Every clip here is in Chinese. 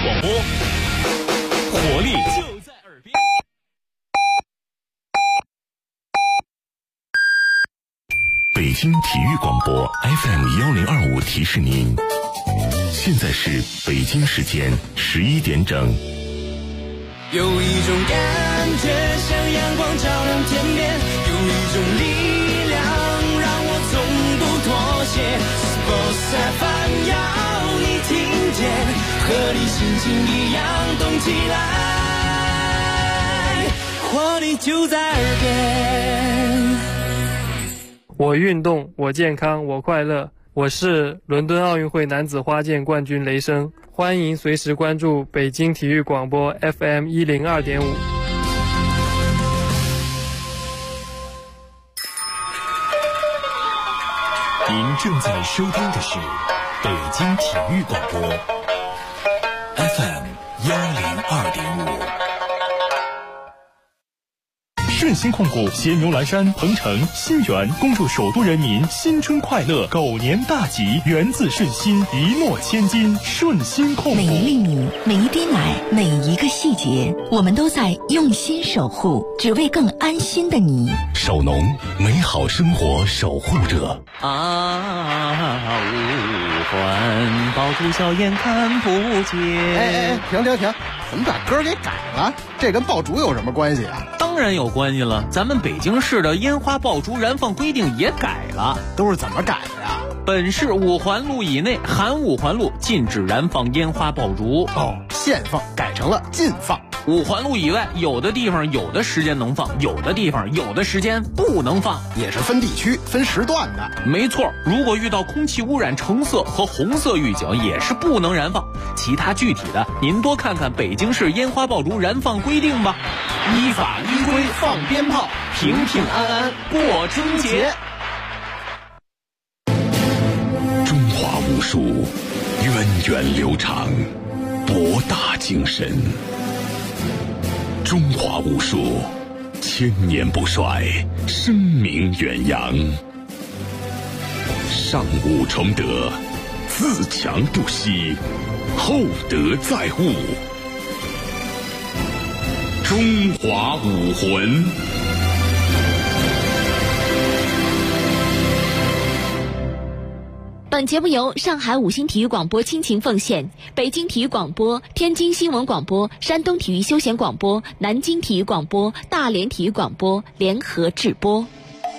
广播，活力就在耳边。 北京体育广播 FM1025提示您，现在是北京时间11点整。 有一种感觉像阳光照亮天边，有一种力量让我从不妥协。Sports FM 要你听见，和你心情一样动起来，活力就在耳边。 我运动，我健康，我快乐。我是伦敦奥运会男子花剑冠军雷声，欢迎随时关注北京体育广播 FM102.5。 您正在收听的是北京体育广播 FM102.5。顺鑫控股携牛栏山、鹏城、新源恭祝首都人民新春快乐，狗年大吉，源自顺鑫，一诺千金。顺鑫控股， 每一粒米，每一滴奶，每一个细节，我们都在用心守护，只为更安心的你。 守农，美好生活守护者。 五环爆竹硝烟看不见。 停！怎么把歌给改了？这跟爆竹有什么关系啊？ 当然有关系了，咱们北京市的烟花爆竹燃放规定也改了。 都是怎么改的呀？ 本市5环路以内含5环路禁止燃放烟花爆竹。 限放改成了禁放。 5环路以外，有的地方有的时间能放，有的地方有的时间不能放， 也是分地区分时段的。 没错，如果遇到空气污染橙色和红色预警，也是不能燃放。其他具体的，您多看看北京市烟花爆竹燃放规定吧。依法依规放鞭炮，平平安安过春节。 中华武术源远流长，博大精深。 中华武术千年不衰，声名远扬。上武崇德，自强不息，厚德载物。中华武魂。 本节目由上海五星体育广播倾情奉献，北京体育广播、天津新闻广播、山东体育休闲广播、南京体育广播、大连体育广播联合制播。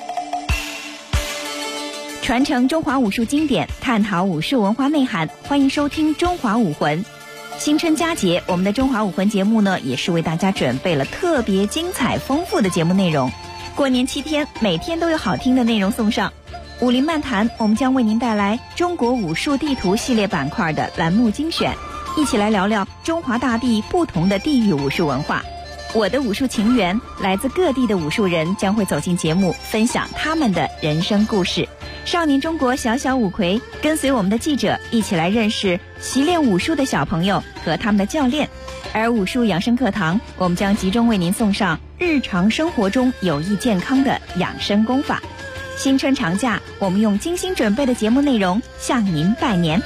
传承中华武术经典，探讨武术文化内涵，欢迎收听《中华武魂》。新春佳节，我们的《中华武魂》节目呢，也是为大家准备了特别精彩丰富的节目内容。过年7天，每天都有好听的内容送上。 武林漫谈，我们将为您带来中国武术地图系列板块的栏目精选，一起来聊聊中华大地不同的地域武术文化。我的武术情缘，来自各地的武术人将会走进节目，分享他们的人生故事。少年中国小小五魁，跟随我们的记者一起来认识习练武术的小朋友和他们的教练。而武术养生课堂，我们将集中为您送上日常生活中有益健康的养生功法。 新春长假，我们用精心准备的节目内容向您拜年。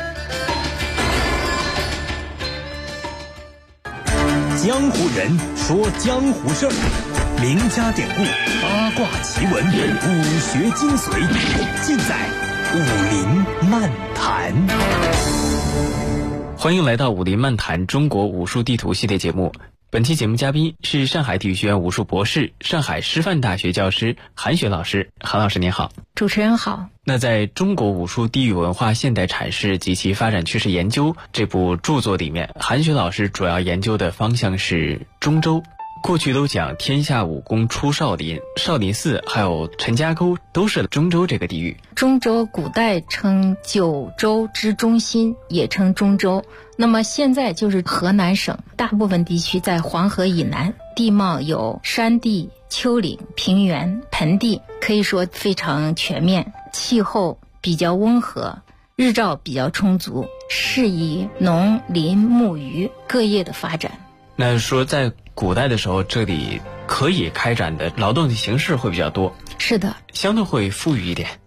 江湖人说江湖事儿，名家典故、八卦奇闻、武学精髓，尽在武林漫谈。 欢迎来到武林漫谈中国武术地图系列节目。 本期节目嘉宾是上海体育学院武术博士、上海师范大学教师韩雪老师。韩老师您好。 主持人好。 那在中国武术地域文化现代阐释及其发展趋势研究这部著作里面，韩雪老师主要研究的方向是中州。过去都讲天下武功出少林，少林寺还有陈家沟都是中州这个地域。 中州古代称九州之中心，也称中州。 那么现在就是河南省大部分地区在黄河以南，地貌有山地、丘陵、平原、盆地，可以说非常全面。气候比较温和，日照比较充足，适宜农林牧渔各业的发展。 那说在古代的时候，这里可以开展的劳动的形式会比较多。 是的， 相对会富裕一点。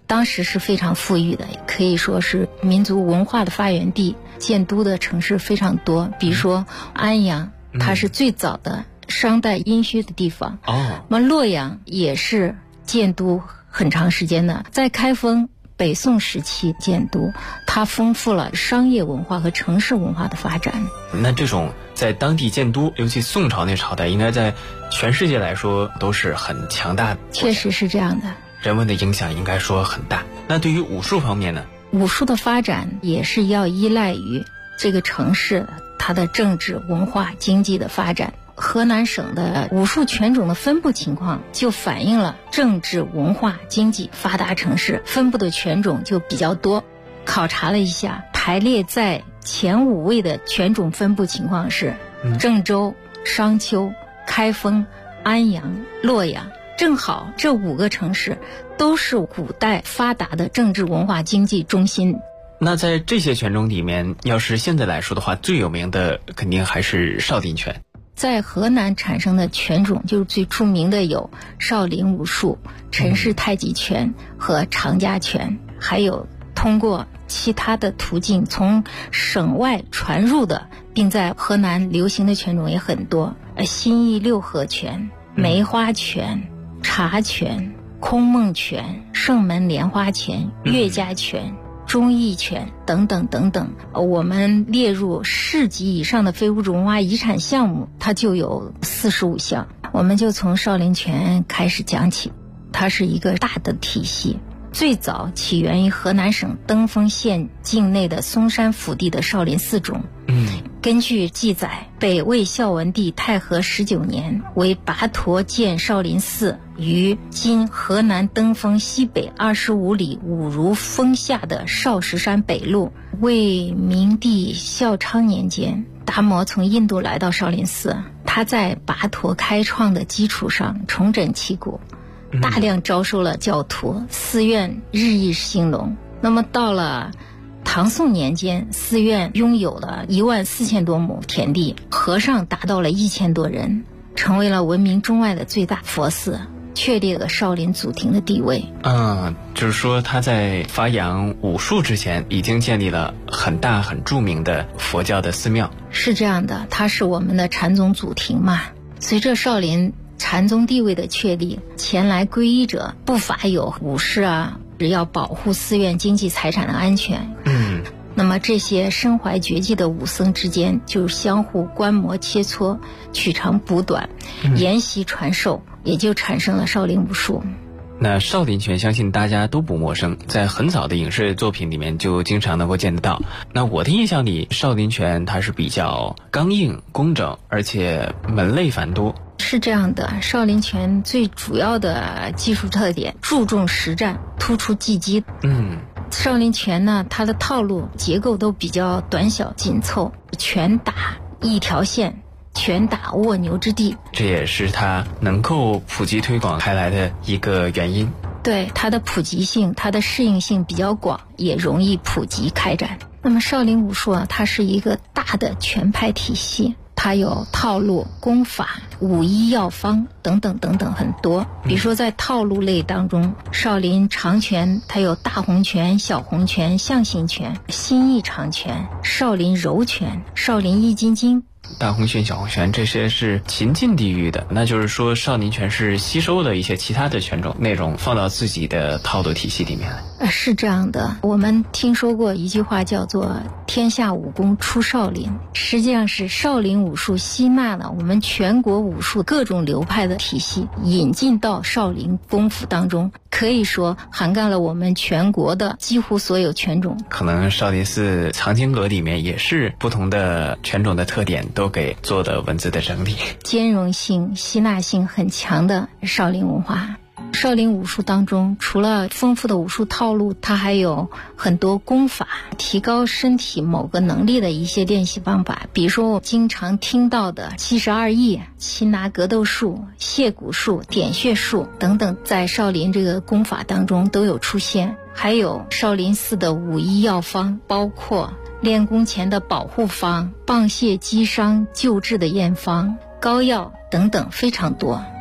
当时是非常富裕的，可以说是民族文化的发源地，建都的城市非常多。比如说安阳，它是最早的商代殷墟的地方。那么洛阳也是建都很长时间的，在开封北宋时期建都，它丰富了商业文化和城市文化的发展。 那这种在当地建都，尤其宋朝那朝代，应该在全世界来说都是很强大的。 确实是这样的， 人文的影响应该说很大。那对于武术方面呢？ 武术的发展也是要依赖于这个城市它的政治、文化、经济的发展。河南省的武术拳种的分布情况就反映了政治、文化、经济发达城市分布的拳种就比较多。考察了一下，排列在前5位的拳种分布情况是郑州、商丘、开封、安阳、洛阳。正好这5个城市都是古代发达的政治、文化、经济中心。 那在这些拳种里面，要是现在来说的话，最有名的肯定还是少林拳。 在河南产生的拳种就是最出名的有少林武术、陈氏太极拳和长家拳，还有通过其他的途径从省外传入的并在河南流行的拳种也很多，新义六合拳、梅花拳、茶拳、空梦拳、圣门莲花拳、岳家拳、忠义拳等等等等。我们列入市级以上的非物质文化遗产项目，它就有45项。我们就从少林拳开始讲起，它是一个大的体系，最早起源于河南省登封县境内的嵩山腹地的少林寺中。根据记载，北魏孝文帝太和19年为拔陀建少林寺，于今河南登封西北25里五如峰下的少石山北麓。魏明帝孝昌年间，达摩从印度来到少林寺，他在拔陀开创的基础上重整旗鼓，大量招收了教徒，寺院日益兴隆。那么到了唐宋年间，寺院拥有了14000多亩田地，和尚达到了1000多人，成为了闻名中外的最大佛寺，确立了少林祖庭的地位。 就是说他在发扬武术之前已经建立了很大很著名的佛教的寺庙。 是这样的，它是我们的禅宗祖庭嘛。随着少林禅宗地位的确立，前来皈依者不乏有武士啊，要保护寺院经济财产的安全。那么这些身怀绝技的武僧之间就相互观摩切磋，取长补短，沿袭传授，也就产生了少林武术。 那少林拳相信大家都不陌生，在很早的影视作品里面就经常能够见得到。那我的印象里，少林拳它是比较刚硬工整，而且门类繁多。 是这样的，少林拳最主要的技术特点注重实战，突出技击。少林拳呢，它的套路结构都比较短小紧凑，拳打一条线，拳打卧牛之地， 这也是它能够普及推广开来的一个原因。 对，它的普及性，它的适应性比较广，也容易普及开展。那么少林武术啊，它是一个大的拳派体系，它有套路、功法、武医药方等等等等很多。比如说在套路类当中，少林长拳它有大红拳、小红拳、象形拳、心意长拳、少林柔拳、少林易筋经。 大红拳、小红拳这些是秦晋地域的，那就是说少林拳是吸收了一些其他的拳种内容，放到自己的套路体系里面来。 是这样的，我们听说过一句话叫做天下武功出少林，实际上是少林武术吸纳了我们全国武术各种流派的体系，引进到少林功夫当中，可以说涵盖了我们全国的几乎所有拳种。 可能少林寺藏经阁里面也是不同的拳种的特点都给做的文字的整理， 兼容性、吸纳性很强的少林文化。少林武术当中，除了丰富的武术套路，它还有很多功法，提高身体某个能力的一些练习方法。比如说我经常听到的72翼、擒拿格斗术、卸骨术、点穴术等等，在少林这个功法当中都有出现。还有少林寺的武医药方，包括练功前的保护方、棒泻击伤救治的验方、膏药等等，非常多。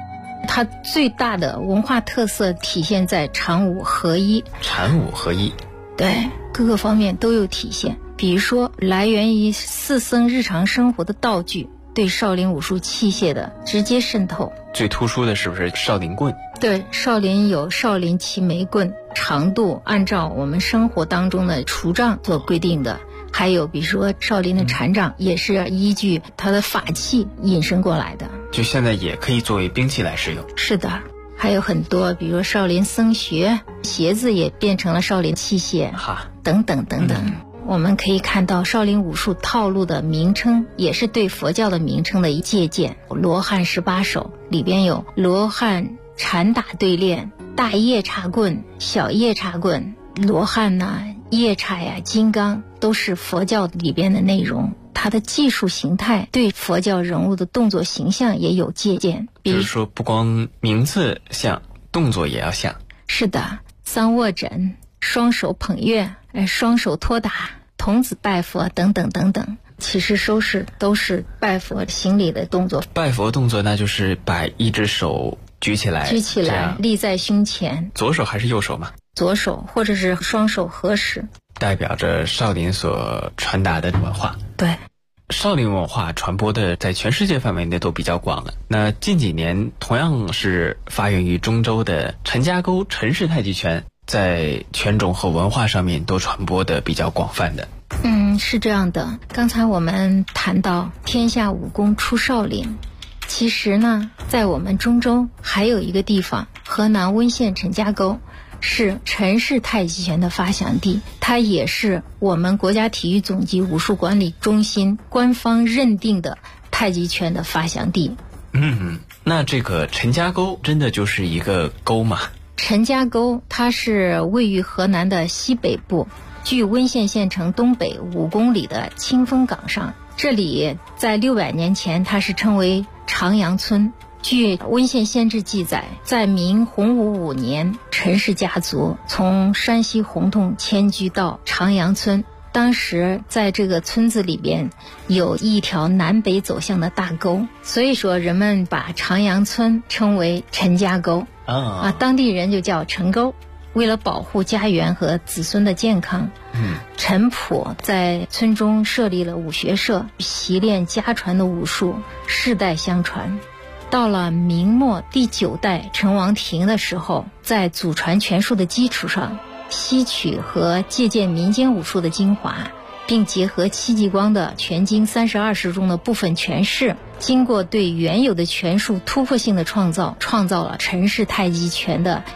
它最大的文化特色体现在禅武合一。 禅武合一， 对，各个方面都有体现。比如说，来源于寺僧日常生活的道具，对少林武术器械的直接渗透。 最突出的是不是少林棍？ 对，少林有少林齐眉棍，长度按照我们生活当中的除障做规定的。还有比如说少林的禅杖，也是依据它的法器引申过来的， 就现在也可以作为兵器来使用。 是的，还有很多，比如少林僧靴，鞋子也变成了少林器械，等等等等。我们可以看到少林武术套路的名称也是对佛教的名称的一借鉴。罗汉18手里边有罗汉禅打对练、大夜叉棍、小夜叉棍，罗汉夜叉呀、金刚都是佛教里边的内容。它的技术形态对佛教人物的动作形象也有借鉴， 就是说不光名字像，动作也要像。 是的，三握枕、双手捧月、双手托打、童子拜佛等等等等，起势收势都是拜佛行礼的动作。 拜佛动作那就是把一只手举起来立在胸前。 左手还是右手吗？ 左手，或者是双手合十， 代表着少林所传达的文化。 对， 少林文化传播的在全世界范围内都比较广了。那近几年同样是发源于中州的陈家沟陈氏太极拳，在拳种和文化上面都传播的比较广泛的。 是这样的。刚才我们谈到天下武功出少林，其实呢，在我们中州还有一个地方，河南温县陈家沟，是陈氏太极拳的发祥地，它也是我们国家体育总局武术管理中心官方认定的太极拳的发祥地。 那这个陈家沟真的就是一个沟吗？ 陈家沟它是位于河南的西北部，距温县县城东北5公里的清风岗上。这里在600年前它是称为长阳村。据温县县志记载，在明洪武5年，陈氏家族从山西洪洞迁居到长阳村。当时在这个村子里边有一条南北走向的大沟，所以说人们把长阳村称为陈家沟当地人就叫陈沟。为了保护家园和子孙的健康，陈普在村中设立了武学社，习练家传的武术，世代相传。到了明末第9代陈王庭的时候，在祖传拳术的基础上，吸取和借鉴民间武术的精华，并结合戚继光的《拳经32式》中的部分拳式，经过对原有的拳术突破性的创造了陈氏太极拳的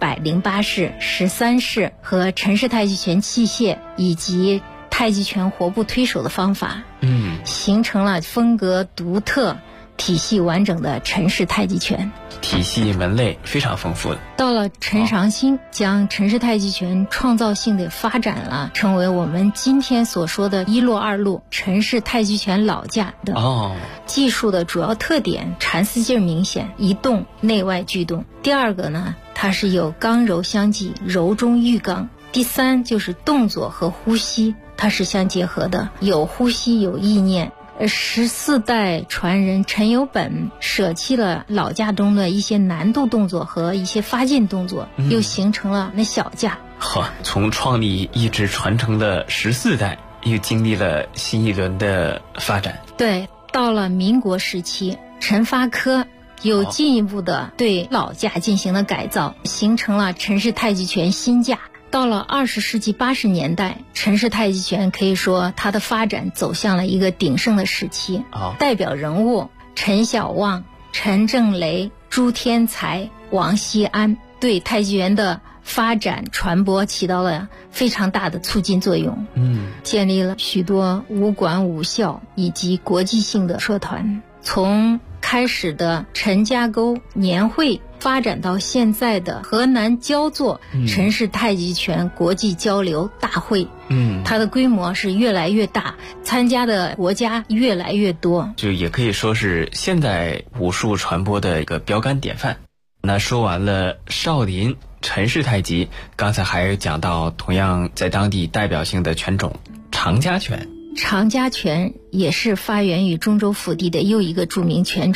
108式、13式和陈氏太极拳器械以及太极拳活步推手的方法，形成了风格独特、体系完整的陈氏太极拳。 体系门类非常丰富的。 到了陈长兴，将陈氏太极拳创造性的发展了，成为我们今天所说的1路2路陈氏太极拳老架的技术的主要特点，缠丝劲明显，一动内外俱动。第二个呢，它是有刚柔相济，柔中遇刚。第三就是动作和呼吸，它是相结合的，有呼吸有意念。14代传人陈有本舍弃了老架中的一些难度动作和一些发劲动作，又形成了那小架。 从创立一直传承了14代，又经历了新一轮的发展。 对，到了民国时期，陈发科有进一步的对老架进行了改造，形成了陈氏太极拳新架。到了20世纪80年代，陈氏太极拳可以说它的发展走向了一个鼎盛的时期。代表人物陈小旺、陈正雷、朱天才、王锡安对太极拳的发展传播起到了非常大的促进作用。建立了许多武馆武校以及国际性的社团。从开始的陈家沟年会发展到现在的河南焦作陈氏太极拳国际交流大会，它的规模是越来越大，参加的国家越来越多， 就也可以说是现代武术传播的一个标杆典范。那说完了少林陈氏太极，刚才还讲到同样在当地代表性的拳种长家拳。 长家拳也是发源于中州腹地的又一个著名拳种，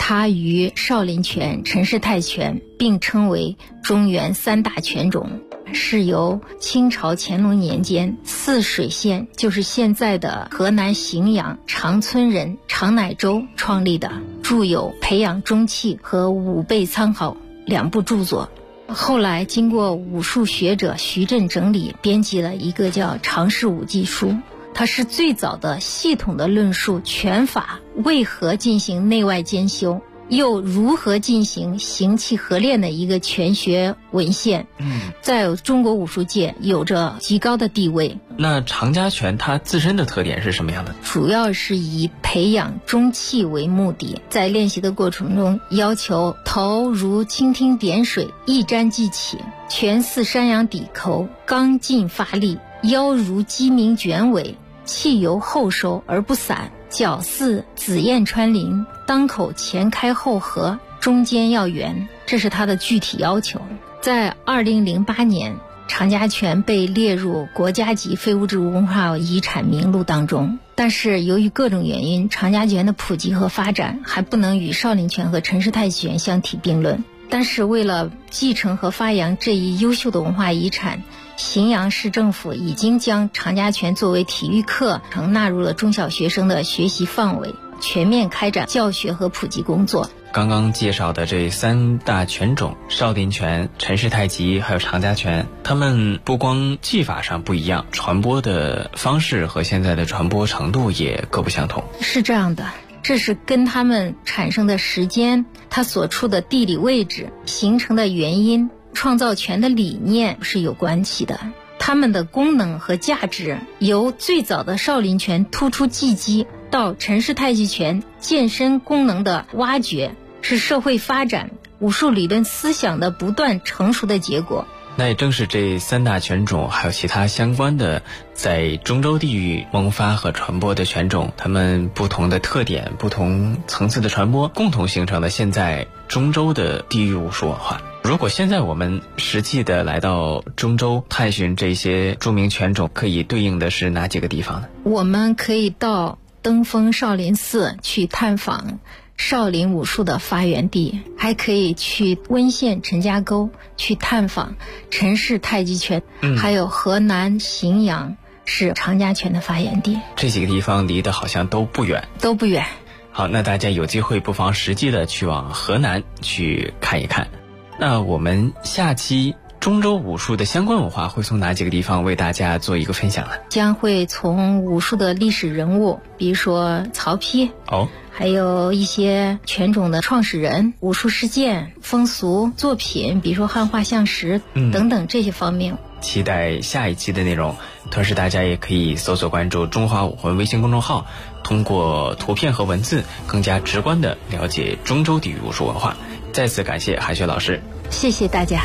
它与少林拳、陈氏泰拳并称为中原三大拳种，是由清朝乾隆年间泗水县，就是现在的河南荥阳长春人常乃周创立的，著有《培养中气》和《武备参考》2部著作。后来经过武术学者徐震整理，编辑了一个叫《常氏武技书》，它是最早的系统的论述拳法为何进行内外兼修，又如何进行形气合练的一个拳学文献，在中国武术界有着极高的地位。 那常家拳它自身的特点是什么样的？ 主要是以培养中气为目的，在练习的过程中要求头如蜻蜓点水，一沾即起，拳似山羊抵口，刚劲发力，腰如鸡鸣卷尾，气由后收而不散，脚似紫燕穿林，当口前开后合，中间要圆，这是它的具体要求。在2008年，常家拳被列入国家级非物质文化遗产名录当中，但是由于各种原因，常家拳的普及和发展还不能与少林拳和陈氏泰拳相提并论。但是为了继承和发扬这一优秀的文化遗产，荥阳市政府已经将常家拳作为体育课程纳入了中小学生的学习范围，全面开展教学和普及工作。 刚刚介绍的这3大拳种，少林拳、陈氏太极还有常家拳，他们不光技法上不一样，传播的方式和现在的传播程度也各不相同。 是这样的，这是跟他们产生的时间、它所处的地理位置、形成的原因、创造拳的理念是有关系的。它们的功能和价值由最早的少林拳突出技击，到陈氏太极拳健身功能的挖掘，是社会发展、武术理论思想的不断成熟的结果。 那也正是这3大拳种还有其他相关的在中州地域萌发和传播的拳种，它们不同的特点、不同层次的传播，共同形成了现在中州的地域武术文化。如果现在我们实际的来到中州探寻这些著名拳种，可以对应的是哪几个地方呢？ 我们可以到登封少林寺去探访少林武术的发源地，还可以去温县陈家沟去探访陈氏太极拳，还有河南荥阳是常家拳的发源地。 这几个地方离得好像都不远。好，那大家有机会不妨实际的去往河南去看一看。那我们下期中州武术的相关文化会从哪几个地方为大家做一个分享呢？ 将会从武术的历史人物，比如说曹丕，还有一些拳种的创始人、武术事件、风俗作品，比如说汉画像石等等这些方面。 期待下一期的内容，同时大家也可以搜索关注中华武魂微信公众号，通过图片和文字更加直观的了解中州地域武术文化。再次感谢韩雪老师， 谢谢大家。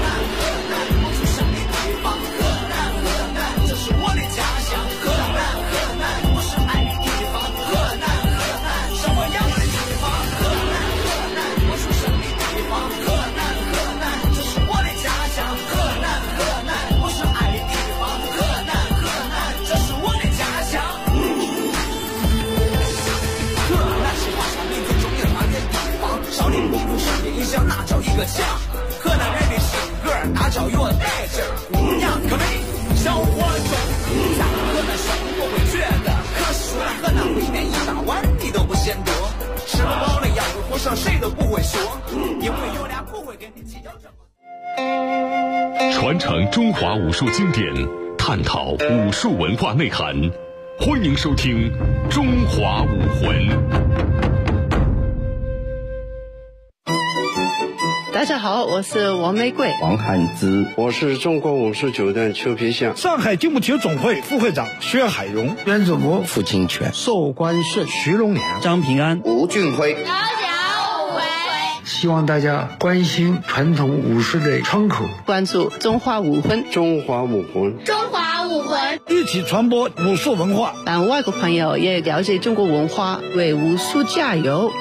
那叫一个家，河南人的性格那叫有带劲儿。姑娘可美，小伙种，在河南生活会觉得，可是来河南烩面一大碗你都不嫌多，吃不饱的要是火烧谁都不会说，因为有俩不会跟你计较这么。 传承中华武术经典，探讨武术文化内涵，欢迎收听《中华武魂》。 大家好，我是王玫瑰、 王汉之，我是中国武术九段邱培相， 上海竞步体育总会副会长薛海荣， 袁祖国、傅金泉、 寿关顺、 徐龙良、 张平安、 吴俊辉。 希望大家关心传统武术的窗口， 关注中华武魂， 中华武魂， 中华武魂， 一起传播武术文化， 让外国朋友也了解中国文化，为武术加油。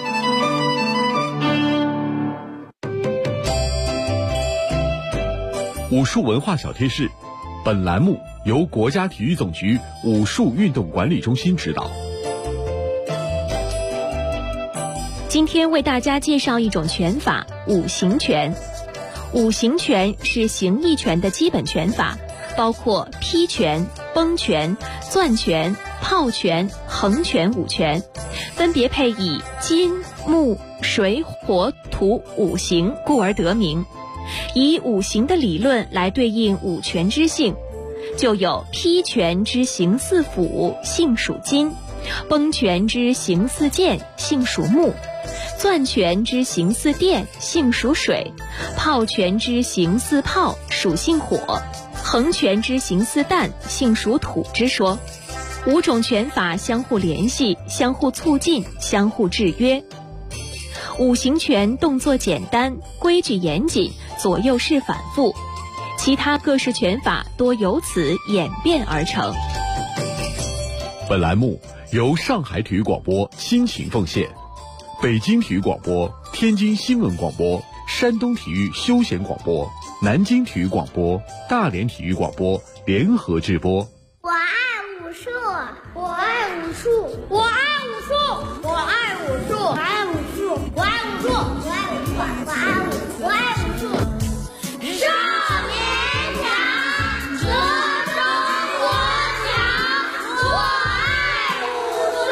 武术文化小贴士，本栏目由国家体育总局武术运动管理中心指导。 今天为大家介绍一种拳法——五行拳。五行拳是形意拳的基本拳法，包括劈拳、崩拳、攥拳、炮拳、横拳5拳，分别配以金、木、水、火、土5行，故而得名。以五行的理论来对应五拳之性，就有劈拳之形似斧，性属金；崩拳之形似剑，性属木；攥拳之形似电，性属水；炮拳之形似炮，属性火；横拳之形似弹，性属土之说。五种拳法相互联系，相互促进，相互制约。五行拳动作简单，规矩严谨，左右式反复，其他各式拳法多由此演变而成。 本栏目由上海体育广播亲情奉献，北京体育广播、天津新闻广播、山东体育休闲广播、南京体育广播、大连体育广播联合制播。 我爱武术，我爱武术，我爱武术，我爱武术，我爱武术，我爱武术，我爱武术，我爱武术，我爱武术。少年强，则中国强，我爱武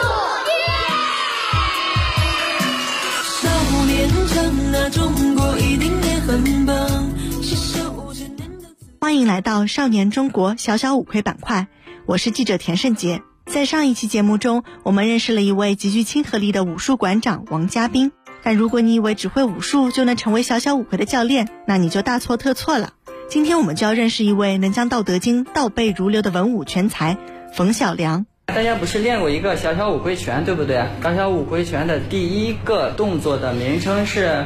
术。 少年强啊，中国一定也很棒。 欢迎来到少年中国小小五魁板块，我是记者田胜杰。在上一期节目中，我们认识了一位极具亲和力的武术馆长王嘉宾。但如果你以为只会武术就能成为小小五魁的教练，那你就大错特错了。今天我们就要认识一位能将《道德经》倒背如流的文武全才冯小良。 大家不是练过一个小小五魁拳，对不对？小小五魁拳的第一个动作的名称是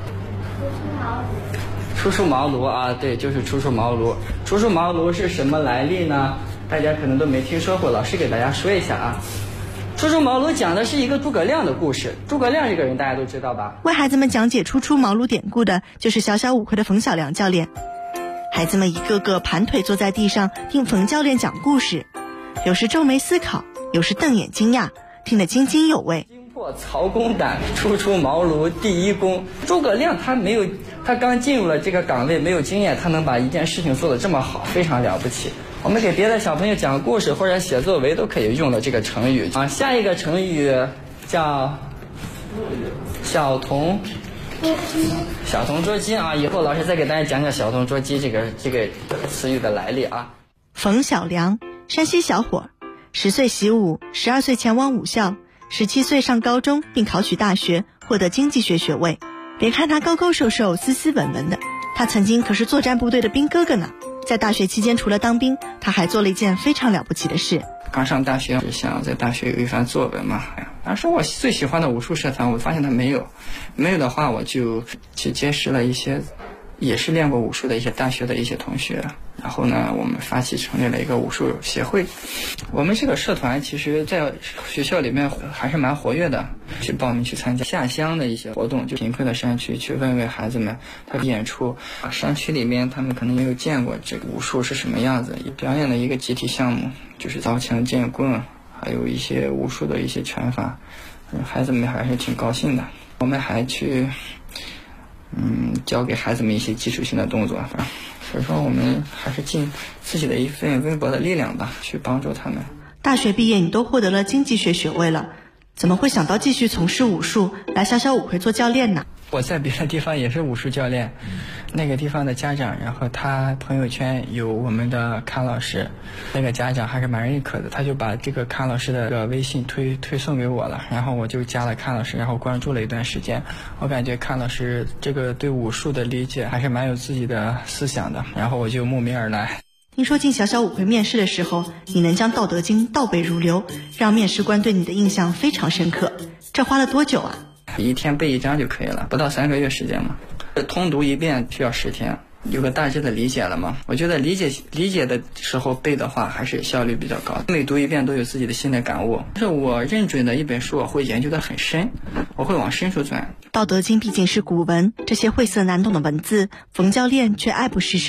初出茅庐啊，对，就是初出茅庐。初出茅庐是什么来历呢？大家可能都没听说过，老师给大家说一下啊。初出茅庐讲的是一个诸葛亮的故事。诸葛亮这个人大家都知道吧？ 为孩子们讲解初出茅庐典故的就是小小五魁的冯小良教练。孩子们一个个盘腿坐在地上听冯教练讲故事，有时皱眉思考，有时瞪眼惊讶，听得津津有味。 惊破曹公胆，初出茅庐第一功。诸葛亮他刚进入了这个岗位，没有经验，他能把一件事情做得这么好，非常了不起。我们给别的小朋友讲故事或者写作文都可以用的这个成语啊。下一个成语叫小童捉鸡啊，以后老师再给大家讲讲小童捉鸡这个词语的来历啊。 冯小良，山西小伙，10岁习武，12岁前往武校，17岁上高中并考取大学，获得经济学学位。别看他高高瘦瘦、斯斯文文的，他曾经可是作战部队的兵哥哥呢。在大学期间，除了当兵，他还做了一件非常了不起的事。 刚上大学，想在大学有一番作为嘛。当时我最喜欢的武术社团，我发现他没有的话，我就去结识了一些也是练过武术的一些大学的一些同学。然后呢，我们发起成立了一个武术协会。我们这个社团其实在学校里面还是蛮活跃的，去报名去参加下乡的一些活动，就贫困的山区去问问孩子们他的演出。山区里面他们可能没有见过这个武术是什么样子，表演的一个集体项目就是凿墙剑棍，还有一些武术的一些拳法，孩子们还是挺高兴的。我们还去教给孩子们一些基础性的动作，所以说我们还是尽自己的一份微薄的力量吧，去帮助他们。 大学毕业你都获得了经济学学位了，怎么会想到继续从事武术，来小小五魁做教练呢？ 我在别的地方也是武术教练，那个地方的家长，然后他朋友圈有我们的康老师，那个家长还是蛮认可的，他就把这个康老师的微信推送给我了，然后我就加了康老师，然后关注了一段时间。我感觉康老师这个对武术的理解还是蛮有自己的思想的，然后我就慕名而来。 听说进小小五魁面试的时候，你能将《道德经》倒背如流，让面试官对你的印象非常深刻，这花了多久啊？ 一天背一章就可以了，不到3个月时间嘛。通读一遍需要10天，有个大致的理解了嘛。我觉得理解的时候背的话，还是效率比较高，每读一遍都有自己的新的感悟。但是我认准的一本书，我会研究得很深，我会往深处钻。《 道德经》毕竟是古文，这些晦涩难懂的文字，冯教练却爱不释手。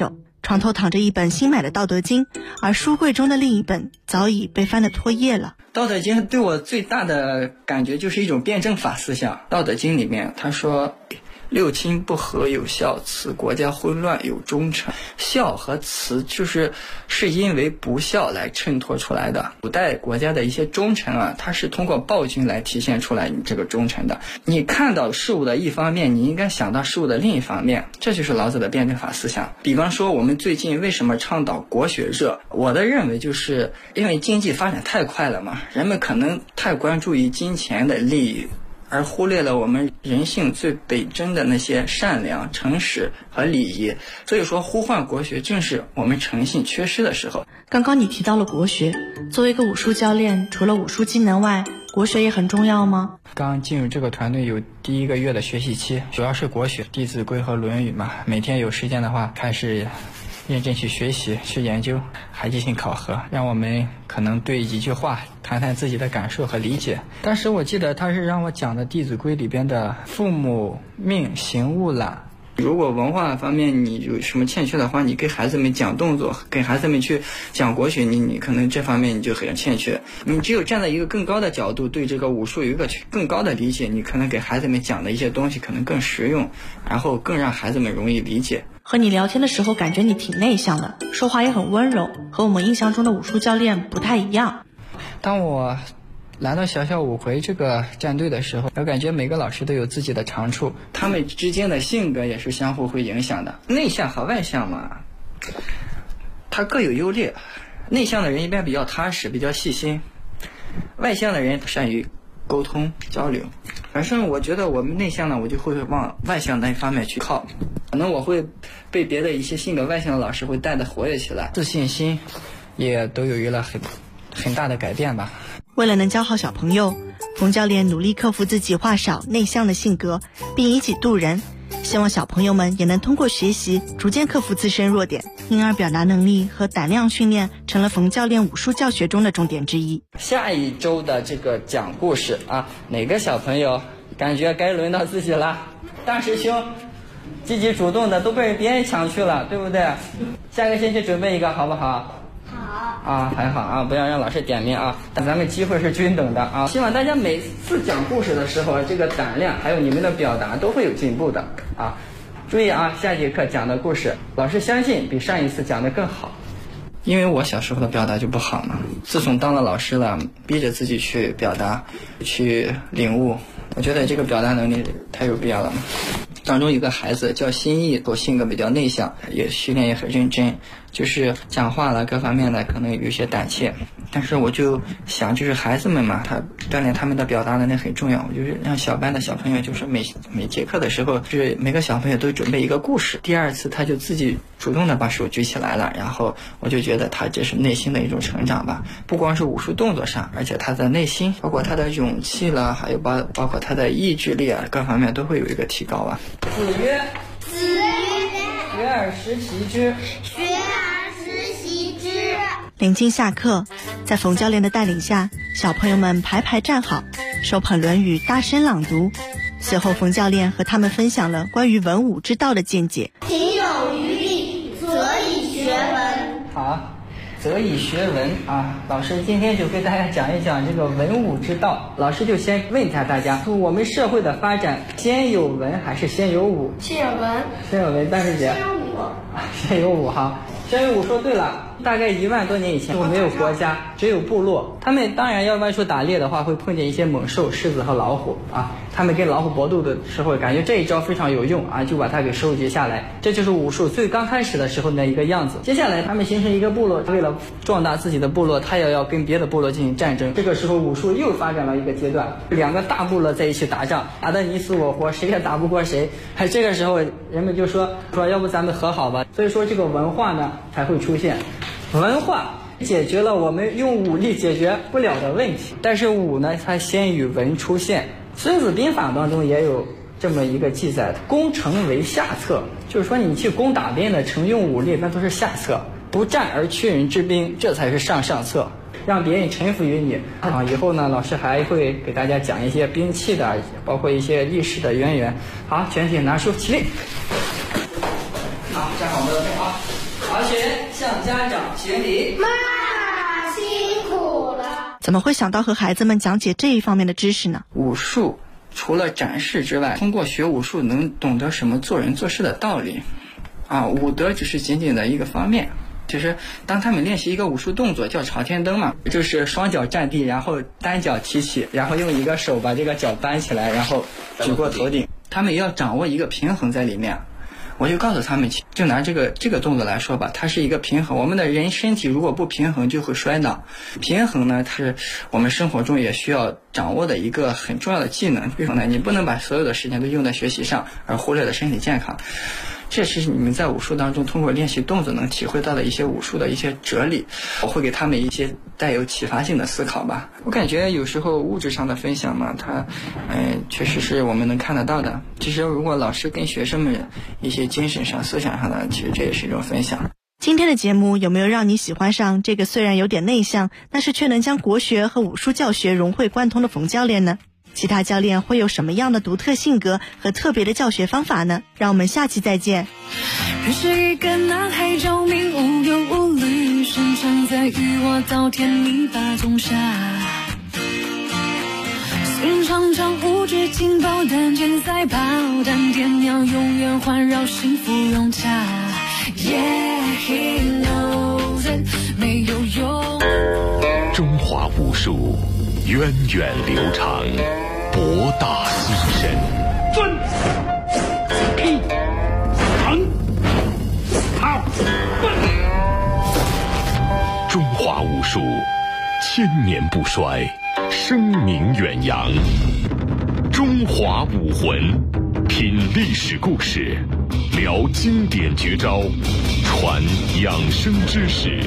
床头躺着一本新买的《道德经》，而书柜中的另一本早已被翻得脱页了。 《道德经》对我最大的感觉就是一种辩证法思想。《道德经》里面他说，六亲不和有孝慈，国家混乱有忠臣。孝和慈是因为不孝来衬托出来的。古代国家的一些忠臣啊，他是通过暴君来体现出来你这个忠臣的。你看到事物的一方面，你应该想到事物的另一方面，这就是老子的辩证法思想。比方说我们最近为什么倡导国学热，我的认为就是因为经济发展太快了嘛，人们可能太关注于金钱的利益，而忽略了我们人性最本真的那些善良、诚实和礼仪。所以说呼唤国学正是我们诚信缺失的时候。 刚刚你提到了国学，作为一个武术教练，除了武术技能外，国学也很重要吗？ 刚进入这个团队有第1个月的学习期，主要是国学，《弟子规》和《论语》嘛。每天有时间的话，开始认真去学习、去研究，还进行考核，让我们可能对一句话谈谈自己的感受和理解。当时我记得他是让我讲的《弟子规》里边的父母命，行勿懒。如果文化方面你有什么欠缺的话，你给孩子们讲动作，给孩子们去讲国学，你可能这方面你就很欠缺。你只有站在一个更高的角度，对这个武术有一个更高的理解，你可能给孩子们讲的一些东西可能更实用，然后更让孩子们容易理解。 和你聊天的时候感觉你挺内向的，说话也很温柔，和我们印象中的武术教练不太一样。 当我来到小小五回这个战队的时候，我感觉每个老师都有自己的长处，他们之间的性格也是相互会影响的。内向和外向嘛，他各有优劣。内向的人一般比较踏实，比较细心，外向的人善于沟通交流。反正我觉得我们内向呢，我就会往外向那一方面去靠，可能我会被别的一些性格外向的老师会带得活跃起来，自信心也都有了很大的改变吧。 为了能教好小朋友，冯教练努力克服自己话少内向的性格，并以己度人，希望小朋友们也能通过学习逐渐克服自身弱点，因而表达能力和胆量训练成了冯教练武术教学中的重点之一。 下一周的这个讲故事啊，哪个小朋友感觉该轮到自己了？大师兄积极主动的都被别人抢去了，对不对？下个星期准备一个好不好？啊，还好啊，不要让老师点名啊，但咱们机会是均等的啊。希望大家每次讲故事的时候，这个胆量还有你们的表达都会有进步的啊。注意啊，下节课讲的故事，老师相信比上一次讲的更好。因为我小时候的表达就不好嘛，自从当了老师了，逼着自己去表达，去领悟，我觉得这个表达能力太有必要了嘛。当中有个孩子叫心意，我性格比较内向，也训练也很认真，就是讲话了各方面的可能有些胆怯，但是我就想，就是孩子们嘛，他锻炼他们的表达能力很重要。我就是让小班的小朋友，就是每节课的时候，就是每个小朋友都准备一个故事。第二次他就自己主动的把手举起来了，然后我就觉得他这是内心的一种成长吧，不光是武术动作上，而且他的内心，包括他的勇气了，还有包括他的意志力啊，各方面都会有一个提高啊。子曰：学而时习之。 临近下课，在冯教练的带领下，小朋友们排排站好，手捧《论语》大声朗读。随后冯教练和他们分享了关于文武之道的见解。 行有余力，则以学文。 好，则以学文啊！老师今天就给大家讲一讲这个文武之道。老师就先问一下大家，我们社会的发展，先有文还是先有武？ 先有文。 先有文，但是姐。 先有武。 先有武哈。先有武说对了。大概1万多年以前，没有国家，只有部落。他们当然要外出打猎的话，会碰见一些猛兽，狮子和老虎啊。他们跟老虎搏斗的时候，感觉这一招非常有用啊，就把它给收集下来。这就是武术最刚开始的时候的一个样子。接下来，他们形成一个部落，为了壮大自己的部落，他也要跟别的部落进行战争。这个时候，武术又发展了一个阶段，2个大部落在一起打仗，打得你死我活，谁也打不过谁。这个时候，人们就说要不咱们和好吧。所以说，这个文化呢才会出现。文化解决了我们用武力解决不了的问题，但是武呢，它先于文出现。孙子兵法当中也有这么一个记载，攻城为下策，就是说你去攻打别人的城用武力，那都是下策，不战而屈人之兵，这才是上策，让别人臣服于你啊。以后呢，老师还会给大家讲一些兵器的，包括一些历史的渊源。好，全体拿书起立。好，站好我们的队啊。 好学向家长学礼。 妈妈辛苦了。 怎么会想到和孩子们讲解这一方面的知识呢？ 武术除了展示之外，通过学武术能懂得什么做人做事的道理啊，武德只是仅仅的一个方面。其实当他们练习一个武术动作叫朝天蹬嘛，就是双脚站地，然后单脚提起，然后用一个手把这个脚搬起来，然后举过头顶，他们也要掌握一个平衡在里面。我就告诉他们，就拿这个动作来说吧，它是一个平衡。我们的人身体如果不平衡就会摔倒，平衡呢，它是我们生活中也需要掌握的一个很重要的技能。平衡呢，你不能把所有的时间都用在学习上，而忽略了身体健康。这是你们在武术当中通过练习动作能体会到的一些武术的一些哲理，我会给他们一些带有启发性的思考吧。我感觉有时候物质上的分享嘛，它确实是我们能看得到的。其实如果老师跟学生们一些精神上思想上的，其实这也是一种分享。 今天的节目有没有让你喜欢上这个虽然有点内向，但是却能将国学和武术教学融会贯通的冯教练呢？其他教练会有什么样的独特性格和特别的教学方法呢？让我们下期再见。 认识一个男孩照明无忧无虑，深藏在与我稻田泥巴中下，虽然常常无知惊爆，但现在爆但点要永远环绕幸福融洽。 Yeah, he knows it 没有用。 中华武术源远流长，博大精深。 尊，K， 腾，好， 中华武术千年不衰，声名远扬。中华武魂，品历史故事，聊经典绝招，传养生知识。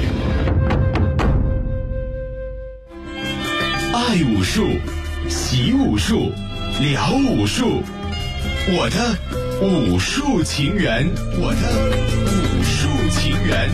爱武术，习武术，聊武术，我的武术情缘，我的武术情缘。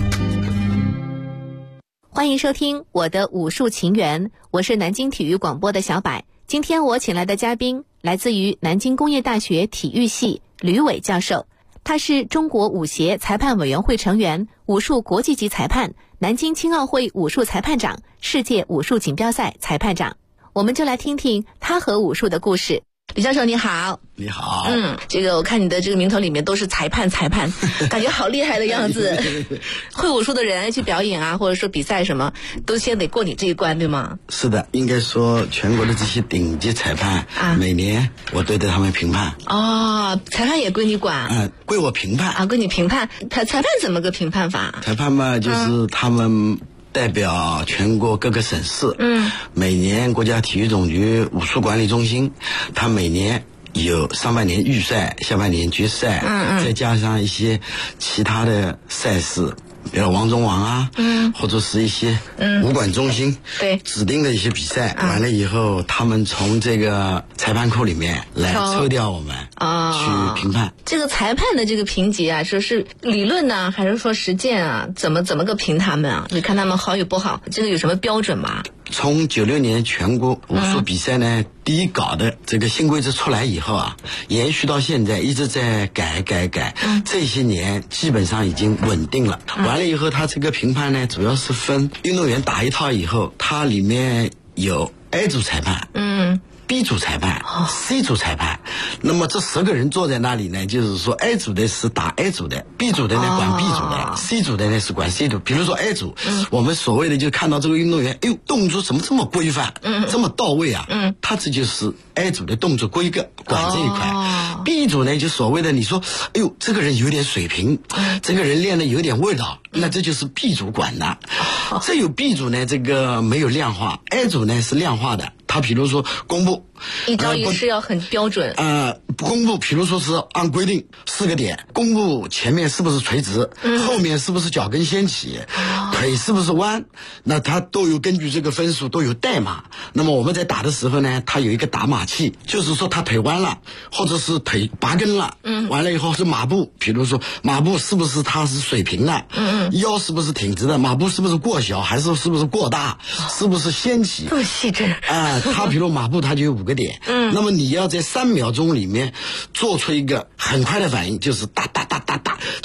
欢迎收听我的武术情缘，我是南京体育广播的小柏。今天我请来的嘉宾来自于南京工业大学体育系吕伟教授，他是中国武协裁判委员会成员，武术国际级裁判，南京青奥会武术裁判长，世界武术锦标赛裁判长。我们就来听听他和武术的故事。 李教授你好。 你好。 这个我看你的这个名头里面都是裁判，感觉好厉害的样子。会武术的人去表演啊，或者说比赛什么，都先得过你这一关，对吗？ 是的，应该说全国的这些顶级裁判每年我都对他们评判。 哦，裁判也归你管？ 归我评判啊，归你评判。裁判怎么个评判法？ 裁判嘛，就是他们代表全国各个省市，每年国家体育总局武术管理中心，他每年有上半年预赛，下半年决赛，再加上一些其他的赛事，比如王中王啊，或者是一些武馆中心指定的一些比赛，完了以后他们从这个裁判库里面来抽调我们去评判。 这个裁判的这个评级啊，说是理论呢，还是说实践啊？怎么个评他们啊？你看他们好与不好，这个有什么标准吗？ 从96年全国武术比赛呢，第一稿的这个新规则出来以后啊，延续到现在一直在改，这些年基本上已经稳定了。完了以后，他这个评判呢，主要是分运动员打一套以后，它里面有 A 组裁判，B 组裁判，C 组裁判。那么这10个人坐在那里呢，就是说 A 组的是打 A 组的，B 组的呢管 B 组的，C 组的呢是管 C 组。比如说 A 组，我们所谓的就看到这个运动员，哎呦，动作怎么这么规范，这么到位啊？他这就是 A 组的动作规格，管这一块。B 组呢就所谓的你说，哎呦，这个人有点水平，这个人练的有点味道，那这就是 B 组管的。这有 B 组呢，这个没有量化，A 组呢是量化的。他比如说弓步， 一招一式要很标准。 弓步，比如说是按规定4个点，弓步前面是不是垂直，后面是不是脚跟掀起，腿是不是弯，那他都有根据这个分数都有代码。那么我们在打的时候呢，他有一个打码器，就是说他腿弯了，或者是腿拔根了，完了以后是马步，比如说马步是不是他是水平的，腰是不是挺直的，马步是不是过小还是是不是过大，是不是掀起， 这么细致他比如马步他就有5个点，那么你要在3秒钟里面做出一个很快的反应，就是哒哒哒哒哒，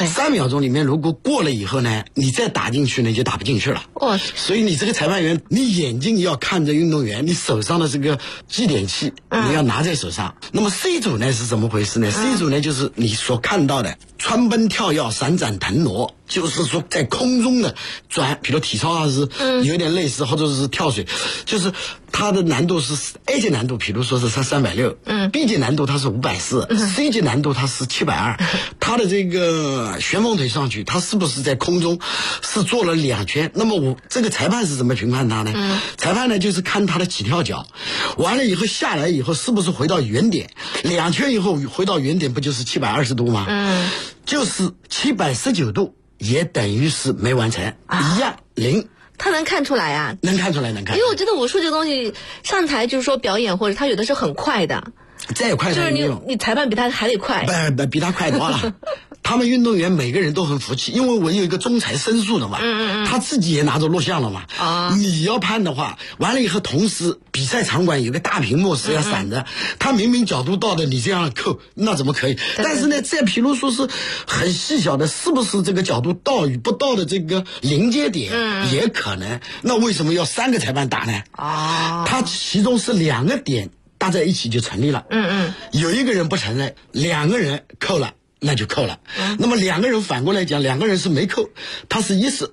，3秒钟里面如果过了以后呢，你再打进去呢就打不进去了。所以你这个裁判员，你眼睛要看着运动员，你手上的这个计点器你要拿在手上。那么 C 组呢是怎么回事呢？C 组呢就是你所看到的穿奔跳跃、闪展腾挪，就是说在空中的转，比如体操啊是有点类似，或者是跳水，就是它的难度是 A 级难度，比如说是360，B 级难度它是540，C 级难度它是720，它的这个旋风腿上去，它是不是在空中是做了2圈？那么这个裁判是怎么评判它呢？裁判呢就是看他的起跳脚，完了以后下来以后是不是回到原点，2圈以后回到原点不就是720度吗？就是719度也等于是没完成，一样0。 他能看出来啊？ 能看出来。因为我觉得武术这个东西上台就是说表演，或者他有的是很快的， 再快就是你裁判比他还得快， 比他快多了。他们运动员每个人都很服气，因为我有一个中裁申诉的嘛，他自己也拿着录像了嘛。你要判的话，完了以后，同时比赛场馆有个大屏幕是要闪的，他明明角度到的，你这样扣，那怎么可以？但是呢，再比如说是很细小的，是不是这个角度到与不到的这个临界点，也可能。那为什么要3个裁判打呢？他其中是2个点搭在一起就成立了。有一个人不承认，2个人扣了。那就扣了。那么2个人反过来讲，2个人是没扣，他是yes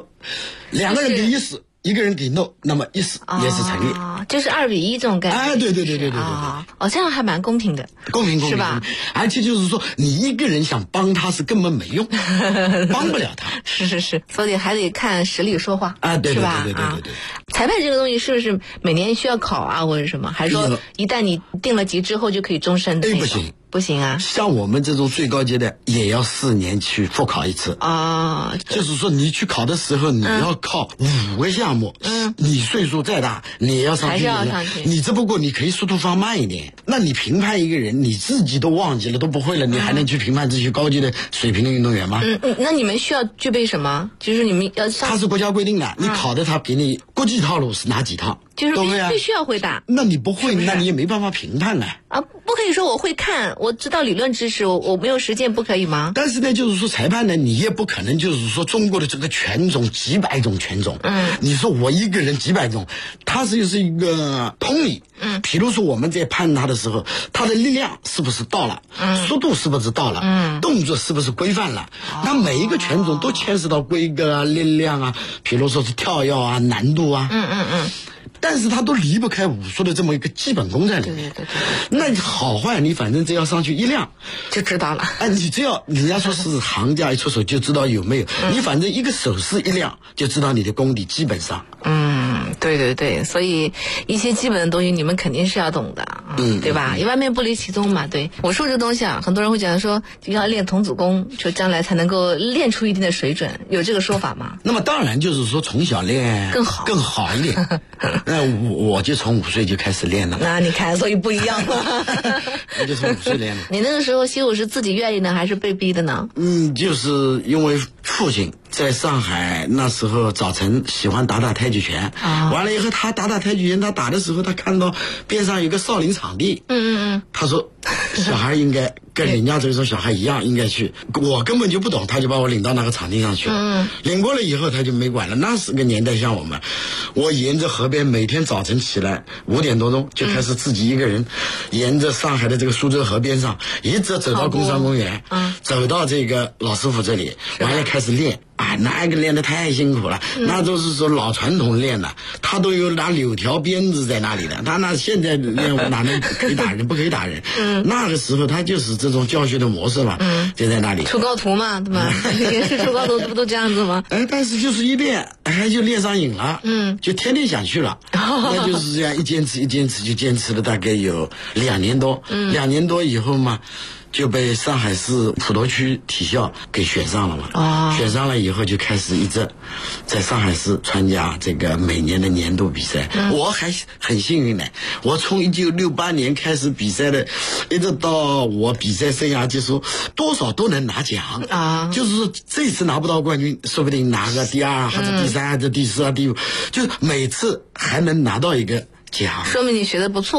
no，2个人给yes，一个人给 no， 那么意思也是成立， 就是2比1这种感觉。 对。 这样还蛮公平的， 公平是吧？ 而且就是说，你一个人想帮他是根本没用，帮不了他。 是，所以还得看实力说话对。 裁判这个东西是不是每年需要考啊，或者什么？还是说一旦你定了级之后就可以终身的？不行啊！ 像我们这种最高阶的，也要4年去复考一次就是说，你去考的时候，你要考5个项目。你岁数再大，你也要上去。 还是要上去。 你只不过你可以速度放慢一点。那你评判一个人，你自己都忘记了，都不会了，你还能去评判这些高级的水平的运动员吗？ 那你们需要具备什么？就是你们要上。 它是国家规定的，你考的他给你国际套路是哪几套？ 就是必须要会打。 那你不会，那你也没办法评判不可以说我会看，我知道理论知识，我没有实践，不可以吗？ 但是呢，就是说裁判呢，你也不可能就是说中国的这个拳种几百种拳种，你说我一个人几百种，它就是一个通理。比如说我们在判他的时候，他的力量是不是到了，速度是不是到了，动作是不是规范了？那每一个拳种都牵涉到规格啊、力量啊，比如说是跳跃啊、难度啊。但是他都离不开武术的这么一个基本功在里面。那好坏你反正只要上去一亮就知道了。 你只要人家说是行家一出手就知道有没有，你反正一个手势一亮就知道你的功底基本上。 对，所以一些基本的东西你们肯定是要懂的，对吧？万变不离其宗嘛。对，武术这东西很多人会讲说要练童子功，就将来才能够练出一定的水准，有这个说法吗？ 那么当然就是说从小练更好一点。我就从5岁就开始练了。 那你看，所以不一样了。 我就从5岁练了。 你那个时候习武是自己愿意呢，还是被逼的呢？ 就是因为父亲在上海那时候早晨喜欢打太极拳，完了以后他打太极拳，他打的时候他看到边上有个少林场地，他说小孩应该跟人家这种小孩一样应该去，我根本就不懂，他就把我领到那个场地上去了。领过来以后他就没管了。那是个年代像我沿着河边每天早晨起来5点多钟就开始自己一个人沿着上海的这个苏州河边上一直走到工商公园，走到这个老师傅这里，完了开始练。那个练得太辛苦了，那都是说老传统练的，他都有拿柳条鞭子在那里的，他那现在练哪能可以打人，不可以打人。那个时候他就是这种教学的模式嘛，就在那里出高徒嘛，对吧？也是出高徒不都这样子吗？ 但是就是一练，就练上瘾了，就天天想去了。那就是这样一坚持就坚持了大概有2年多，2年多以后嘛。就被上海市普陀区体校给选上了嘛。选上了以后就开始一直在上海市参加这个每年的年度比赛。我还很幸运呢，我从1968年开始比赛的，一直到我比赛生涯结束，多少都能拿奖就是说这次拿不到冠军，说不定拿个第2或者第3或者第4第5，就是每次还能拿到一个奖， 说明你学的不错。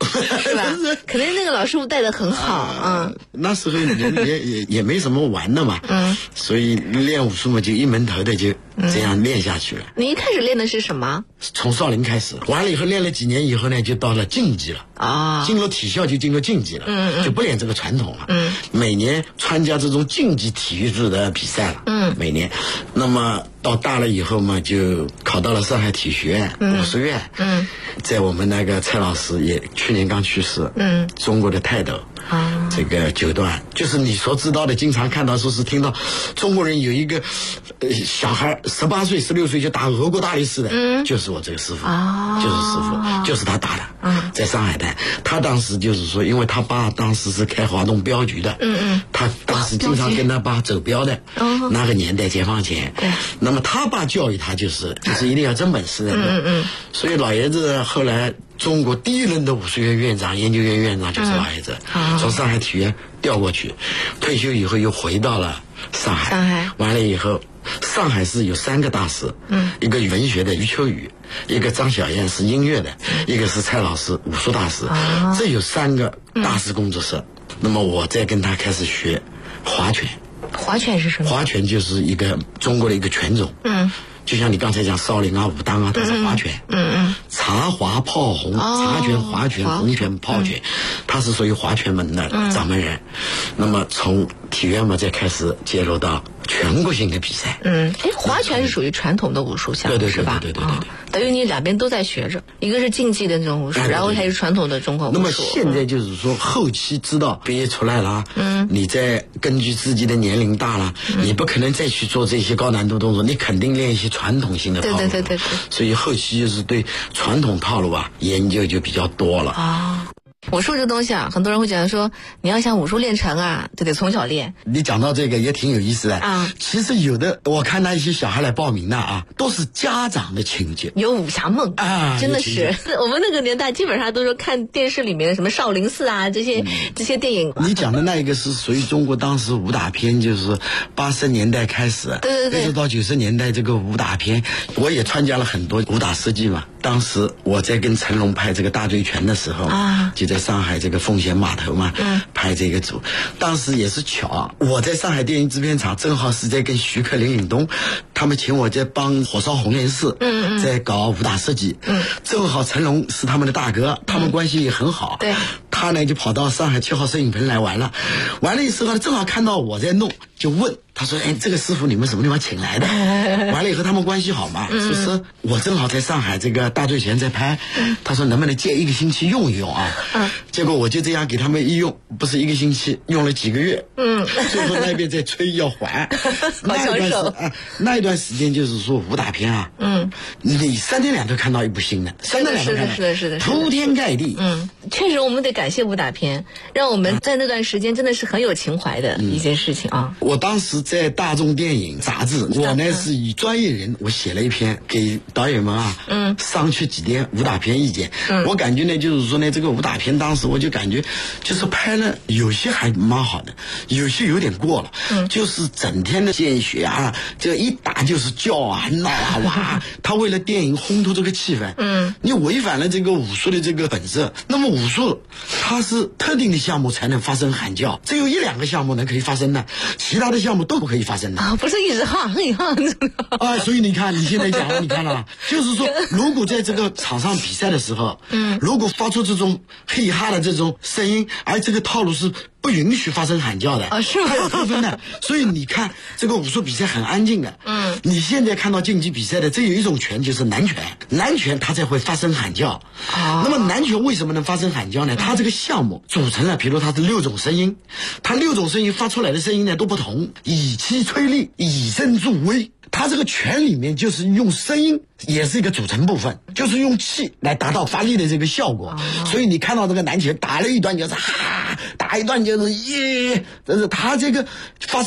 是吧？可能那个老师傅带的很好啊。 那时候也没什么玩的嘛，所以练武术嘛，就一门头的就这样练下去了。 你一开始练的是什么？ 从少林开始，完了以后练了几年以后呢，就到了竞技了啊，进入体校就进入竞技了，就不练这个传统了。每年参加这种竞技体育组的比赛了，每年。那么到大了以后嘛，就考到了上海体育学院武术院，在我们那个蔡老师也去年刚去世，中国的泰斗。这个九段就是你所知道的，经常看到说是听到中国人有一个小孩18岁16岁就打俄国大力士的，就是我这个师傅，就是师傅，就是他打的，在上海的。他当时就是说，因为他爸当时是开华东镖局的，他当时经常跟他爸走镖的，那个年代解放前，那么他爸教育他就是一定要真本事的，所以老爷子后来中国第一任的武术院院长、研究院院长就是老爷子，从上海体院调过去，退休以后又回到了上海。完了以后，上海市有3个大师，一个文学的余秋雨，一个张小燕是音乐的，一个是蔡老师武术大师，这有3个大师工作室。那么我再跟他开始学划拳。 划拳是什么？ 划拳就是一个中国的一个拳种。就像你刚才讲少林啊、武当啊，它是划拳，茶划炮红，茶拳、划拳、红拳、炮拳，它是属于划拳门的掌门人。那么从体院嘛，再开始介入到全国性的比赛。 划拳是属于传统的武术项目，是吧？对。等于你两边都在学着，一个是竞技的那种武术，然后还是传统的中国武术。 那么现在就是说，后期知道毕业出来了，你再根据自己的年龄大了，你不可能再去做这些高难度动作，你肯定练一些传统性的套路。对。所以后期就是对传统套路研究就比较多了。 武术这东西很多人会讲说，你要想武术练成就得从小练。 你讲到这个也挺有意思的其实有的我看到一些小孩来报名的都是家长的情节， 有武侠梦真的是。我们那个年代基本上都是看电视里面什么少林寺这些电影。 你讲的那一个是属于中国当时武打片，就是80年代开始，对，一直到90年代这个武打片，我也参加了很多武打设计嘛。当时我在跟成龙拍这个大醉拳的时候就在上海这个奉贤码头嘛，拍这个组。当时也是巧，我在上海电影制片厂正好是在跟徐克、林岭东他们请我在帮火烧红莲寺在搞武打设计，正好成龙是他们的大哥，他们关系也很好，他呢就跑到上海7号摄影棚来玩了的时候正好看到我在弄，就问他说这个师傅你们什么地方请来的？完了以后他们关系好嘛，说是我正好在上海这个大醉拳在拍，他说能不能借1个星期用一用结果我就这样给他们一用，不是1个星期，用了几个月，最后那边在催要还那一段时间就是说武打片你3天2头看到一部新的，3天2头看到是的， 铺天盖地。 确实我们得感谢武打片，让我们在那段时间真的是很有情怀的一件事情我当时在大众电影杂志，我呢是以专业人，我写了一篇给导演们商榷几点武打片意见。我感觉呢就是说呢，这个武打片当时我就感觉就是拍了有些还蛮好的，有些有点过了，就是整天的见血这一打就是叫闹哇，他为了电影烘托这个气氛，你违反了这个武术的这个本色。那么武术它是特定的项目才能发生喊叫，只有1、2个项目可以发生的，其他的项目都不可以发生的不是一直所以你看你现在讲你看了就是说如果在这个场上比赛的时候如果发出这种嘿哈的这种声音，而这个套路是不允许发生喊叫的是吗？ 还有得分的。所以你看这个武术比赛很安静的你现在看到竞技比赛的这有一种拳就是南拳它才会发生喊叫那么南拳为什么能发生喊叫呢？它这个项目组成了比如它是6种声音，它6种声音发出来的声音呢都不同，以气吹力，以声助威。它这个拳里面就是用声音也是一个组成部分，就是用气来达到发力的这个效果所以你看到这个南拳打了一段就是打一段就是但是它这个发生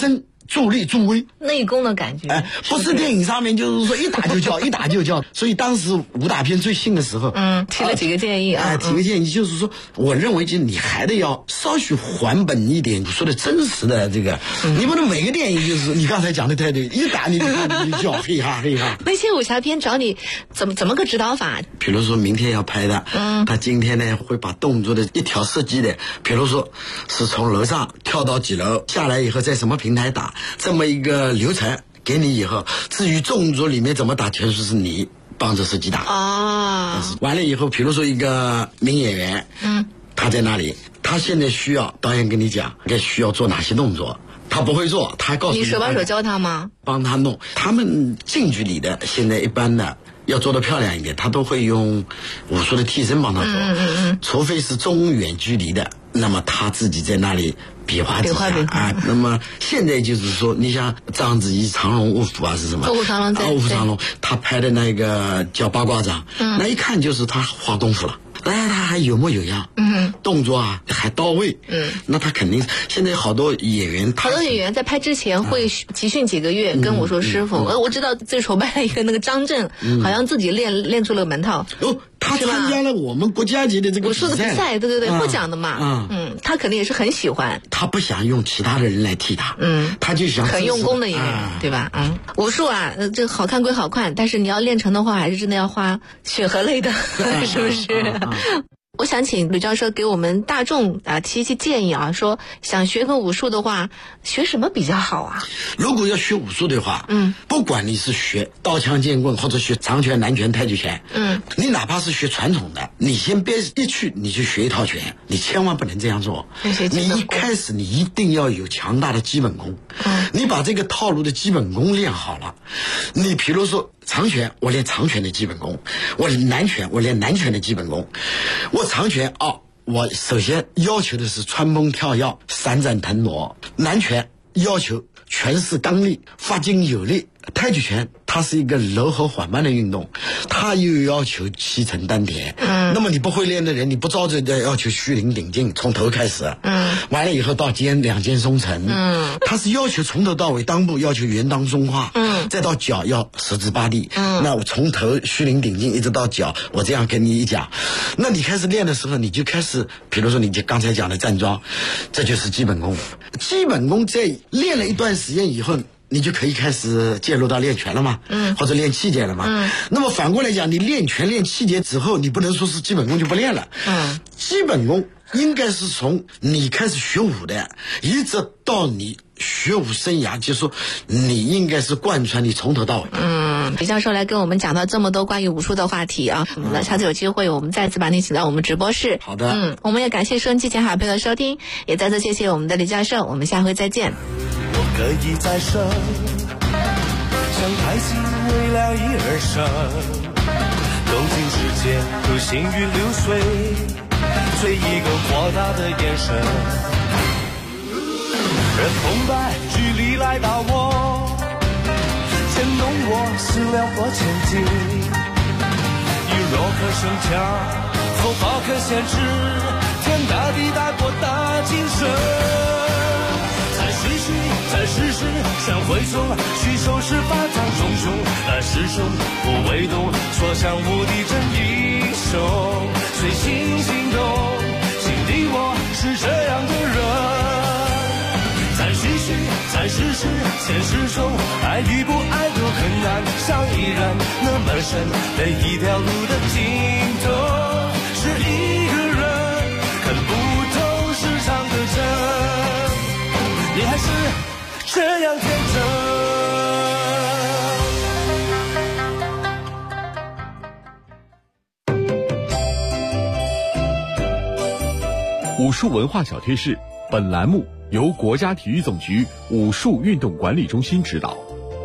助力助威， 内功的感觉。 不是电影上面就是说一打就叫，一打就叫。所以当时武打片最兴的时候， 提了几个建议啊， 提个建议就是说，我认为就你还得要稍许还本一点，说的真实的这个，你不能每个电影就是你刚才讲的太对，一打你就叫嘿哈嘿哈。 那些武侠片找你怎么个指导法？ 比如说明天要拍的，他今天呢会把动作的一条设计的，比如说是从楼上跳到几楼，下来以后在什么平台打，这么一个流程给你以后，至于动作里面怎么打，全是你帮着设计打啊。完了以后，比如说一个名演员，他在那里，他现在需要导演跟你讲，该需要做哪些动作。他不会做，他告诉你手把手教他吗？ 帮他弄。他们近距离的，现在一般的要做得漂亮一点，他都会用武术的替身帮他做。除非是中远距离的，那么他自己在那里比划几下啊。那么现在就是说，你像章子怡、长龙、卧虎啊是什么？ 卧虎藏龙卧虎藏龙，他拍的那个叫八卦掌，那一看就是他花功夫了。他还有模有样，动作啊还到位，那他肯定现在好多演员， 好多演员在拍之前会集训几个月，跟武术师傅。我知道最崇拜的一个那个张震，好像自己练出了门套。 他参加了我们国家级的这个武术的比赛，对，获奖的嘛。他肯定也是很喜欢。 他不想用其他的人来替他，他就想很用功的一个人，对吧？武术啊，这好看归好看，但是你要练成的话，还是真的要花血和泪的，是不是？我想请吕教授给我们大众提一些建议啊，说想学个武术的话，学什么比较好啊？ 如果要学武术的话，不管你是学刀枪剑棍，或者学长拳、南拳、太极拳，你哪怕是学传统的，你先别一去你就学一套拳，你千万不能这样做。你一开始你一定要有强大的基本功，你把这个套路的基本功练好了，你比如说长拳，我练长拳的基本功；我南拳，我练南拳的基本功。我长拳我首先要求的是穿崩跳跃、闪展腾挪；南拳要求拳势刚力、发劲有力；太极拳它是一个柔和缓慢的运动，它又要求气沉丹田。那么你不会练的人，你不照着的要求虚灵顶劲，从头开始，完了以后到肩两肩松沉，它是要求从头到尾裆部要求圆裆松胯，再到脚要十字八地。那我从头虚灵顶劲一直到脚，我这样跟你一讲，那你开始练的时候，你就开始，比如说你刚才讲的站桩，这就是基本功。基本功在练了一段时间以后，你就可以开始介入到练拳了嘛，或者练气节了嘛。那么反过来讲，你练拳练气节之后，你不能说是基本功就不练了。基本功应该是从你开始学武的，一直到你学武生涯，就是说你应该是贯穿你从头到尾。 李教授来跟我们讲到这么多关于武术的话题啊，那下次有机会我们再次把你请到我们直播室。 好的。 我们也感谢收音机前好朋友的收听，也再次谢谢我们的李教授，我们下回再见。 我可以再生，像太极为了一而生，动静之间如行云流水，随一个豁达的眼神，任澎湃距离来到我，牵动我思量或前进，以若可升强，否方可限制，天大地大国大精神。在世事相会中，虚手是法掌重重，师兄不为动，所向无敌真英雄，随心行动，心底我是这样的人。在世事现实中，爱与不爱都很难相依然，那么深的一条路的尽头，是一个人看不透世上的真，你还是这样天真。武术文化小贴士，本栏目由国家体育总局武术运动管理中心指导。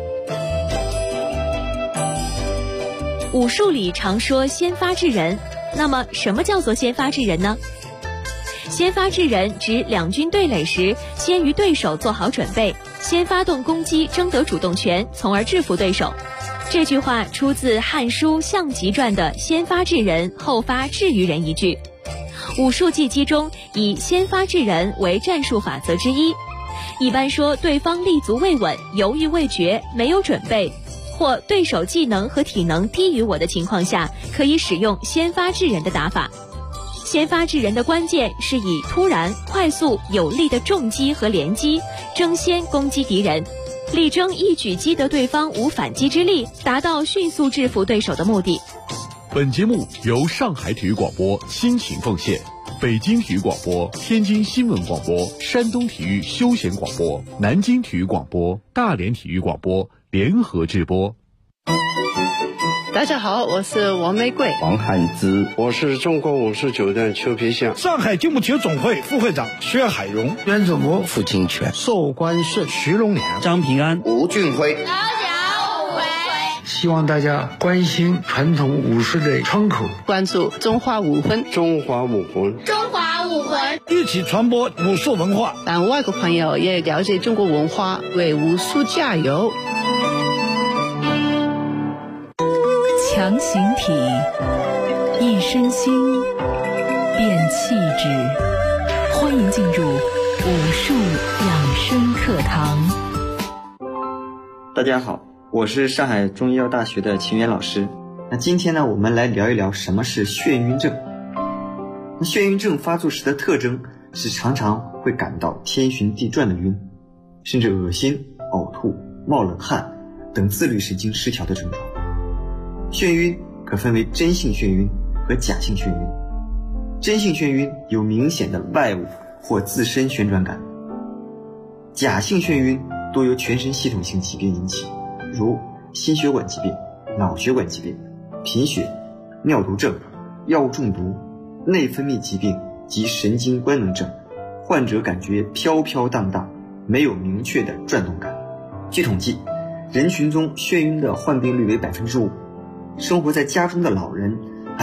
武术里常说先发制人，那么什么叫做先发制人呢？先发制人指两军对垒时，先于对手做好准备，先发动攻击，争得主动权，从而制服对手。这句话出自《汉书·项籍传》的“先发制人，后发制于人”一句。武术技击中以先发制人为战术法则之一， 一般说对方立足未稳、犹豫未决、没有准备，或对手技能和体能低于我的情况下，可以使用先发制人的打法。先发制人的关键是以突然、快速、有力的重击和连击争先攻击敌人，力争一举击得对方无反击之力，达到迅速制服对手的目的。 本节目由上海体育广播辛勤奉献，北京体育广播、天津新闻广播、山东体育休闲广播、南京体育广播、大连体育广播联合制播。 大家好，我是王玫瑰、 王汉之，我是中国武术九段邱培相， 上海竞步体育总会副会长薛海荣， 袁祖国、 傅金泉、 寿关顺、 徐荣良、 张平安、 吴俊辉。 希望大家关心传统武术的窗口， 关注中华武魂， 中华武魂， 中华武魂， 一起传播武术文化， 让外国朋友也了解中国文化，为武术加油。 强形体，一身心，变气质。欢迎进入武术养生课堂。 大家好，我是上海中医药大学的秦源老师。那今天呢，我们来聊一聊什么是眩晕症。那眩晕症发作时的特征是常常会感到天旋地转的晕，甚至恶心、呕吐、冒冷汗等自律神经失调的症状。眩晕可分为真性眩晕和假性眩晕。真性眩晕有明显的外物或自身旋转感，假性眩晕多由全身系统性疾病引起，如心血管疾病、脑血管疾病、贫血、尿毒症、药物中毒、内分泌疾病及神经官能症。患者感觉飘飘荡荡，没有明确的转动感。据统计，人群中眩晕的患病率为 5%， 生活在家中的老人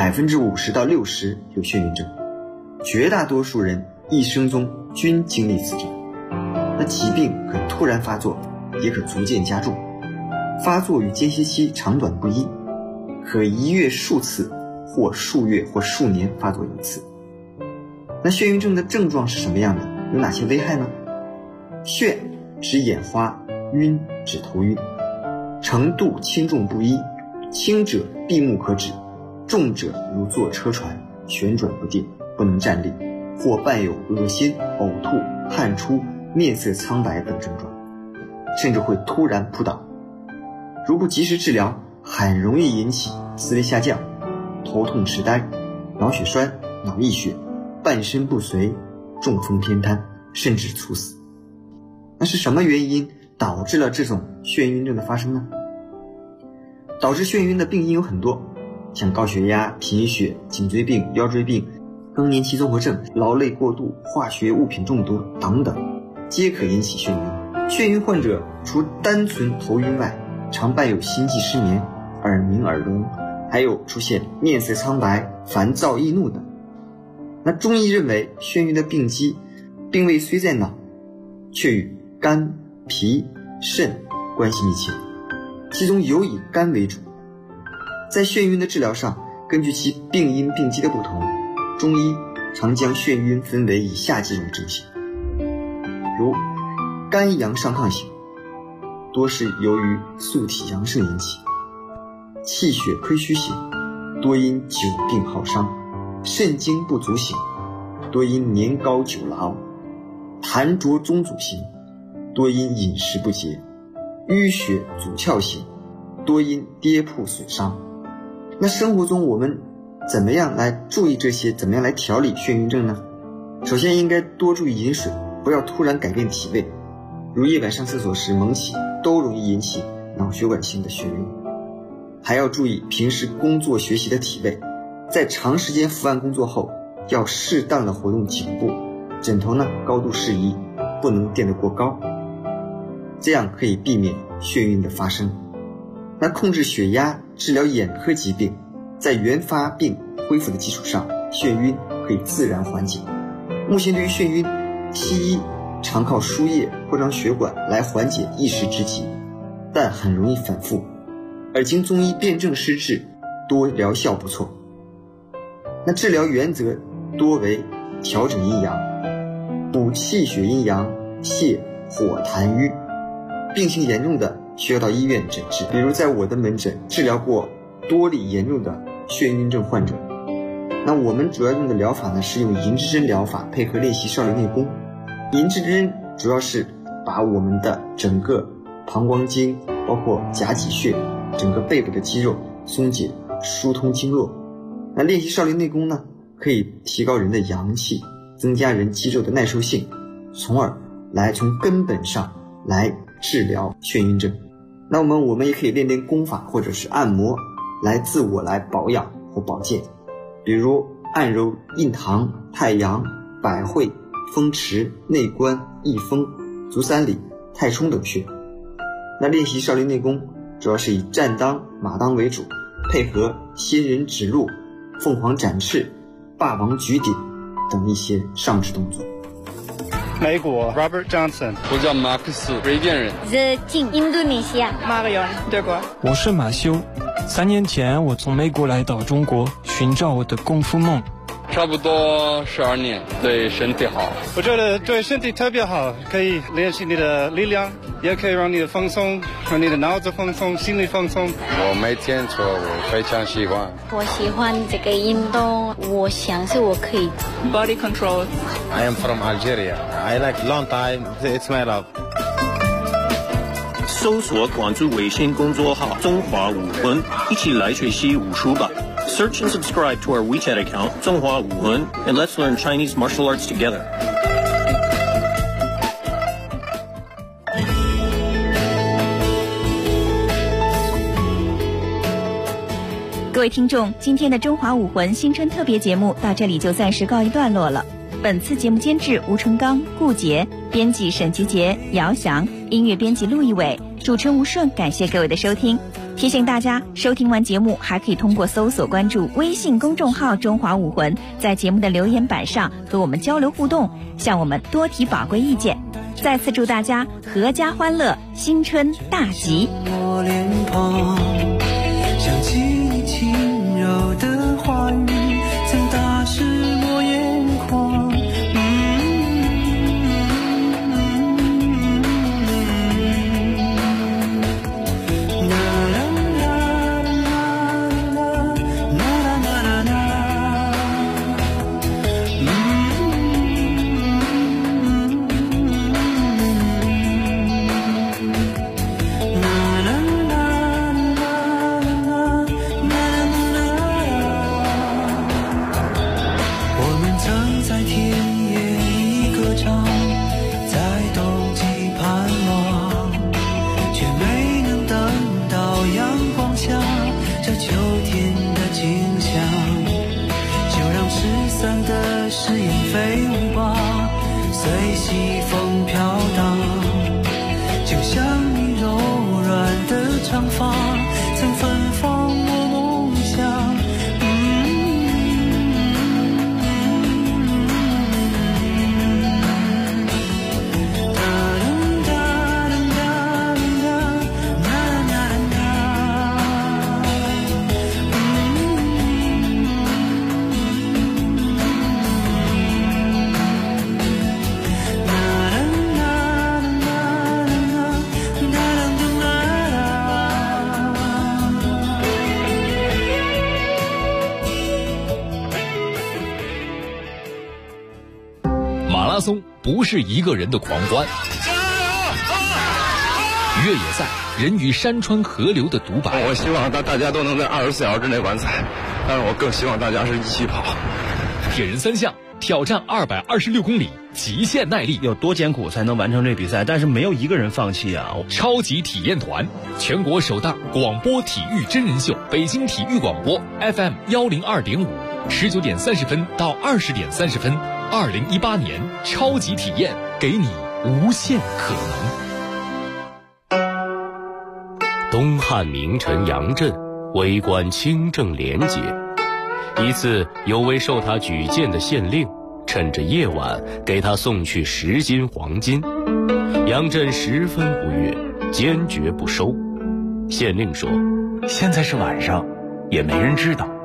50%到60% 有眩晕症。绝大多数人一生中均经历此症。那疾病可突然发作，也可逐渐加重，发作与间歇期长短不一，可一月数次或数月或数年发作一次。那眩晕症的症状是什么样的？有哪些危害呢？眩指眼花，晕指头晕，程度轻重不一，轻者闭目可止，重者如坐车船，旋转不定，不能站立，或伴有恶心、呕吐、汗出、面色苍白等症状，甚至会突然扑倒。如不及时治疗，很容易引起思维下降、头痛痴呆、脑血栓、脑溢血、半身不遂、中风偏瘫，甚至猝死。那是什么原因导致了这种眩晕症的发生呢？导致眩晕的病因有很多，像高血压、贫血、颈椎病、腰椎病、更年期综合症、劳累过度、化学物品中毒等等，皆可引起眩晕。眩晕患者除单纯头晕外，常伴有心悸失眠、耳鸣耳聋，还有出现面色苍白、烦躁易怒等。那中医认为，眩晕的病机病位虽在脑，却与肝、脾、肾关系密切，其中尤以肝为主。在眩晕的治疗上，根据其病因病机的不同，中医常将眩晕分为以下几种症型，如肝阳上亢型，多是由于素体阳盛引起；气血亏虚型，多因久病耗伤；肾精不足型，多因年高久劳；痰浊中阻型，多因饮食不节；淤血阻窍型，多因跌扑损伤。那生活中我们怎么样来注意这些？怎么样来调理眩晕症呢？首先应该多注意饮水，不要突然改变体位，如夜晚上厕所时猛起，都容易引起脑血管性的眩晕。还要注意平时工作学习的体位，在长时间伏案工作后，要适当的活动颈部，枕头呢高度适宜，不能垫得过高，这样可以避免眩晕的发生。那控制血压，治疗眼科疾病，在原发病恢复的基础上，眩晕可以自然缓解。目前对于眩晕，西医常靠输液扩张血管来缓解一时之急，但很容易反复，而经中医辨证施治，多疗效不错。那治疗原则多为调整阴阳，补气血阴阳，泻或痰瘀。病情严重的需要到医院诊治，比如在我的门诊治疗过多例严重的眩晕症患者。那我们主要用的疗法呢，是用银质针疗法配合练习少林内功。银质针主要是把我们的整个膀胱经，包括夹脊穴，整个背部的肌肉松解疏通经络。那练习少林内功呢，可以提高人的阳气，增加人肌肉的耐受性，从而来从根本上来治疗眩晕症。那我们也可以练练功法或者是按摩来自我来保养或保健，比如按揉印堂、太阳、百会、风池、内关、翳风、足三里、太冲等穴。那练习少林内功主要是以站当、马当为主，配合仙人指路、凤凰展翅、霸王举鼎等一些上肢动作。 美国 Robert Johnson， 我叫马克思，瑞典人。 The King， 印度尼西亚。 Marion， 德国。 我是马修，3年前我从美国来到中国，寻找我的功夫梦。 差不多12年，对身体好。 我觉得对身体特别好，可以练习你的力量，也可以让你的放松，让你的脑子放松，心理放松。 我每天做，我非常喜欢。 我喜欢这个运动，我想是我可以 body control。 I am from Algeria. I like long time. It's my love. 搜索关注微信公众号中华武魂，一起来学习武术吧。Search and subscribe to our WeChat account, 中华武魂, and let's learn Chinese martial arts together. 各位听众，今天的中华武魂新春特别节目到这里就暂时告一段落了。本次节目监制吴成刚、顾杰，编辑沈吉杰、姚翔，音乐编辑陆一伟，主持人吴顺。感谢各位的收听。提醒大家，收听完节目还可以通过搜索关注微信公众号中华武魂，在节目的留言板上和我们交流互动，向我们多提宝贵意见。再次祝大家阖家欢乐，新春大吉。 我脸庞想起你轻柔的话语，曾打湿我眼眶。 不是一个人的狂欢，越野赛人与山川河流的独白。 我希望大家都能在24小时之内完赛，但是我更希望大家是一起跑。 铁人3项挑战226公里，极限耐力， 有多艰苦才能完成这比赛？但是没有一个人放弃啊！ 超级体验团，全国首档广播体育真人秀，北京体育广播 FM 102.5，19点30分到20点30分。2018年超级体验，给你无限可能。 东汉名臣杨震为官清正廉洁，一次有位受他举荐的县令趁着夜晚给他送去10斤黄金，杨震十分不悦，坚决不收。县令说：“ 现在是晚上，也没人知道，